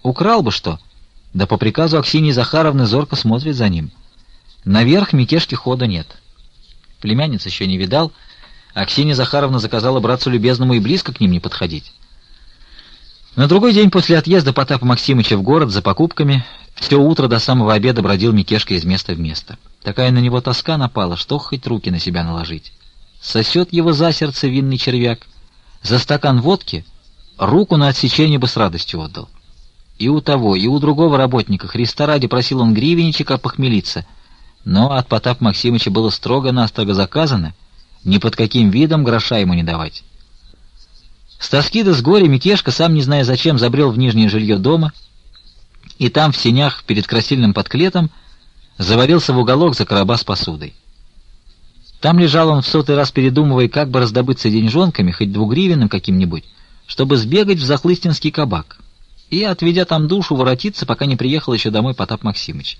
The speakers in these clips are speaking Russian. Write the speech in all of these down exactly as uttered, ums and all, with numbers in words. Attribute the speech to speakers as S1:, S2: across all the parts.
S1: Украл бы что? Да по приказу Аксиньи Захаровны зорко смотрит за ним. Наверх Микешки хода нет. Племянниц еще не видал. Аксинья Захаровна заказала братцу любезному и близко к ним не подходить. На другой день после отъезда Потапа Максимыча в город за покупками все утро до самого обеда бродил Микешка из места в место. Такая на него тоска напала, что хоть руки на себя наложить. Сосет его за сердце винный червяк. За стакан водки руку на отсечение бы с радостью отдал. И у того, и у другого работника Христа ради просил он гривенничек опохмелиться, но от Потапа Максимыча было строго-настрого заказано ни под каким видом гроша ему не давать. С тоски да с горя Микешка, сам не зная зачем, забрел в нижнее жилье дома, и там, в сенях перед красильным подклетом, завалился в уголок за короба с посудой. Там лежал он в сотый раз, передумывая, как бы раздобыться деньжонками, хоть двугривенным каким-нибудь, чтобы сбегать в захлыстинский кабак, и, отведя там душу, воротиться, пока не приехал еще домой Потап Максимыч.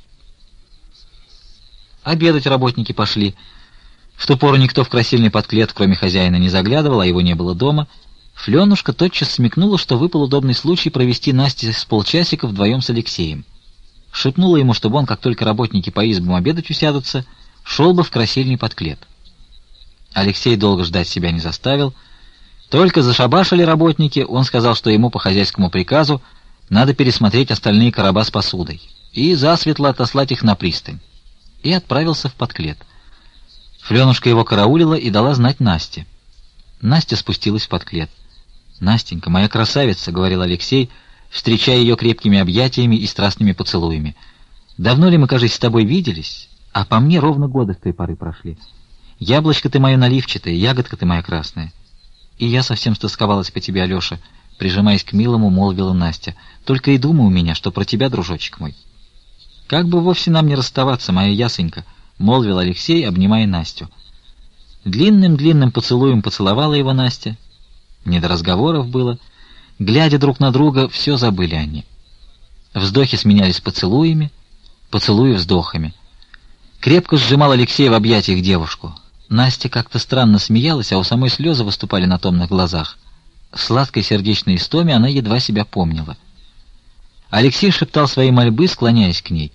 S1: Обедать работники пошли. В ту пору никто в красильный подклет, кроме хозяина, не заглядывал, а его не было дома. Фленушка тотчас смекнула, что выпал удобный случай провести Насте с полчасика вдвоем с Алексеем. Шепнула ему, чтобы он, как только работники по избам обедать усядутся, шел бы в красильный подклет. Алексей долго ждать себя не заставил. Только зашабашили работники, он сказал, что ему по хозяйскому приказу надо пересмотреть остальные короба с посудой и засветло отослать их на пристань. И отправился в подклет. Фленушка его караулила и дала знать Насте. Настя спустилась в подклет. «Настенька, моя красавица», — говорил Алексей, встречая ее крепкими объятиями и страстными поцелуями. «Давно ли мы, кажется, с тобой виделись? А по мне ровно годы с той поры прошли. Яблочко ты мое наливчатое, ягодка ты моя красная. И я совсем стосковалась по тебе, Алеша», — прижимаясь к милому, молвила Настя. «Только и думай у меня, что про тебя, дружочек мой». «Как бы вовсе нам не расставаться, моя ясенька», — молвил Алексей, обнимая Настю. Длинным-длинным поцелуем поцеловала его Настя. Не до разговоров было. Глядя друг на друга, все забыли они. Вздохи сменялись поцелуями, поцелуи вздохами. Крепко сжимал Алексей в объятиях девушку. Настя как-то странно смеялась, а у самой слезы выступали на томных глазах. В сладкой сердечной истоме она едва себя помнила. Алексей шептал свои мольбы, склоняясь к ней.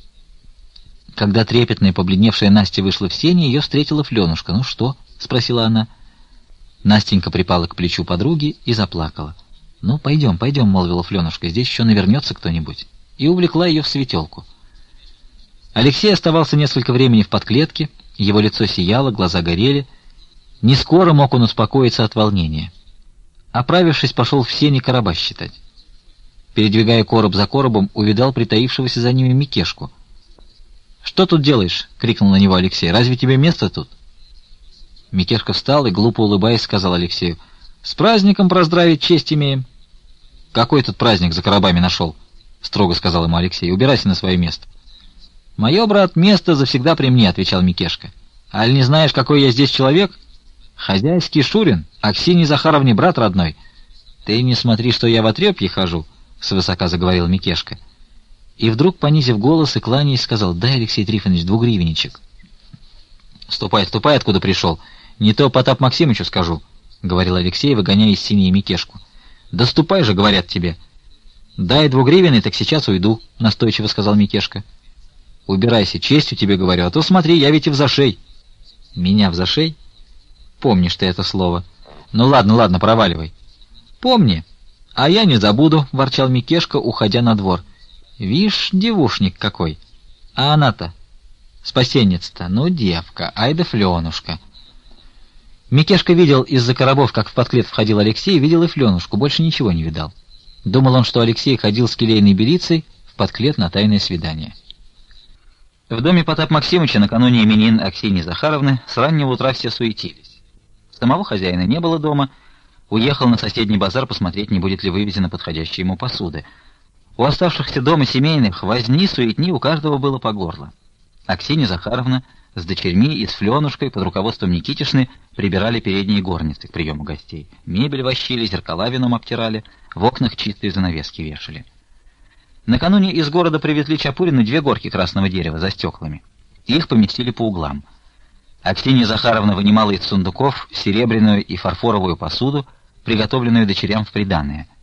S1: Когда трепетная, побледневшая Настя вышла в сени, ее встретила Фленушка. «Ну что?» — спросила она. Настенька припала к плечу подруги и заплакала. «Ну, пойдем, пойдем», — молвила Фленушка, — «здесь еще навернется кто-нибудь». И увлекла ее в светелку. Алексей оставался несколько времени в подклетке, его лицо сияло, глаза горели. Не скоро мог он успокоиться от волнения. Оправившись, пошел в сени короба считать. Передвигая короб за коробом, увидал притаившегося за ними Микешку. «Что тут делаешь?» — крикнул на него Алексей. «Разве тебе место тут?» Микешка встал и, глупо улыбаясь, сказал Алексею: «С праздником поздравить честь имеем». «Какой тут праздник за коробами нашел?» — строго сказал ему Алексей. «Убирайся на свое место». «Мое, брат, место завсегда при мне», — отвечал Микешка. «Аль не знаешь, какой я здесь человек? Хозяйский Шурин, Аксиньи Захаровне брат родной». «Ты не смотри, что я в отрепье хожу», — свысока заговорил Микешка. И вдруг, понизив голос и кланяясь, сказал: «Дай, Алексей Трифонович, двугривенничек». «Ступай, ступай, откуда пришел. Не то Потап Максимычу скажу», — говорил Алексей, выгоняя из синей Микешку. «Да ступай же, говорят тебе». «Дай двугривенный, так сейчас уйду», — настойчиво сказал Микешка. «Убирайся, честью тебе говорю, а то смотри, я ведь и в зашей». «Меня в зашей? Помнишь ты это слово. Ну ладно, ладно, проваливай». «Помни. А я не забуду», — ворчал Микешка, уходя на двор. «Вишь, девушник какой. А она-то, спасенница-то, ну девка, ай да Фленушка». Микешка видел из-за коробов, как в подклет входил Алексей, видел и Фленушку, больше ничего не видал. Думал он, что Алексей ходил с келейной белицей в подклет на тайное свидание. В доме Потапа Максимыча накануне именин Аксиньи Захаровны с раннего утра все суетились. Самого хозяина не было дома, уехал на соседний базар посмотреть, не будет ли вывезена подходящая ему посуды. У оставшихся дома семейных возни, суетни у каждого было по горло. Аксинья Захаровна с дочерьми и с Фленушкой под руководством Никитишны прибирали передние горницы к приему гостей. Мебель вощили, зеркала вином обтирали, в окнах чистые занавески вешали. Накануне из города привезли Чапурину две горки красного дерева за стеклами. Их поместили по углам. Аксинья Захаровна вынимала из сундуков серебряную и фарфоровую посуду, приготовленную дочерям в приданое.